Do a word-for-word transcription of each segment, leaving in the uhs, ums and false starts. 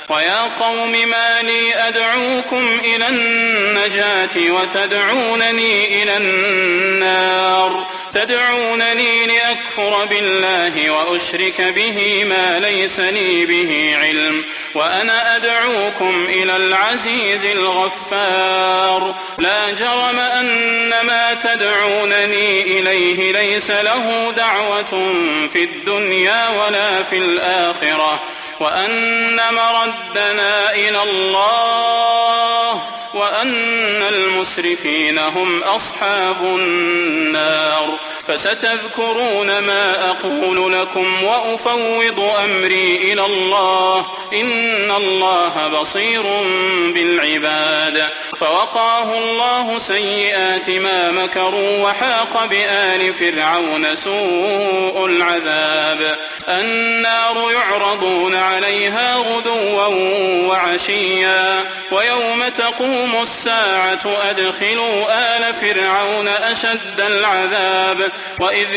ويا قوم ما لي أدعوكم إلى النجاة وتدعونني إلى النار تدعونني لأكفر بالله وأشرك به ما ليس لي به علم وأنا أدعوكم إلى العزيز الغفار لا جرم أن ما تدعونني إليه ليس له دعوة في الدنيا ولا في الآخرة وأن مردنا إلى الله وأن المسرفين هم أصحاب النار فستذكرون ما أقول لكم وأفوض أمري إلى الله إن الله بصير بالعباد فوقاه الله سيئات ما مكروا وحاق بآل فرعون سوء العذاب النار يعرضون عليها غدوا وعشيا ويوم تقوم الساعة أدخلوا آل فرعون أشد العذاب وإذ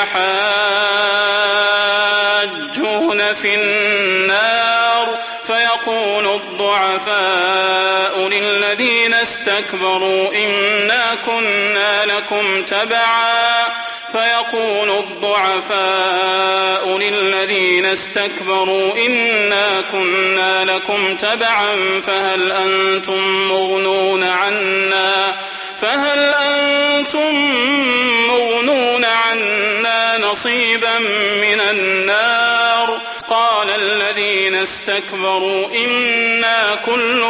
يتحاجون في النار فيقول الضعفاء للذين استكبروا إنا كنا لكم تبعا فيقول الضعفاء للذين استكبروا إنا كنا لكم تبعا فهل أنتم مغنون عنا فهل أنتم مغنون عنا نصيبا من النار قال الذين استكبروا إنا كل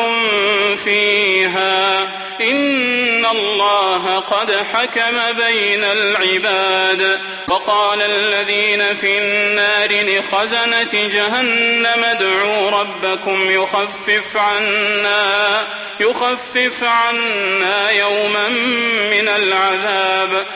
فيها إن الله قد حكم بين العباد وقال الذين في النار لخزنة جهنم ادعوا ربكم يخفف عنا يخفف عنا يوما من العذاب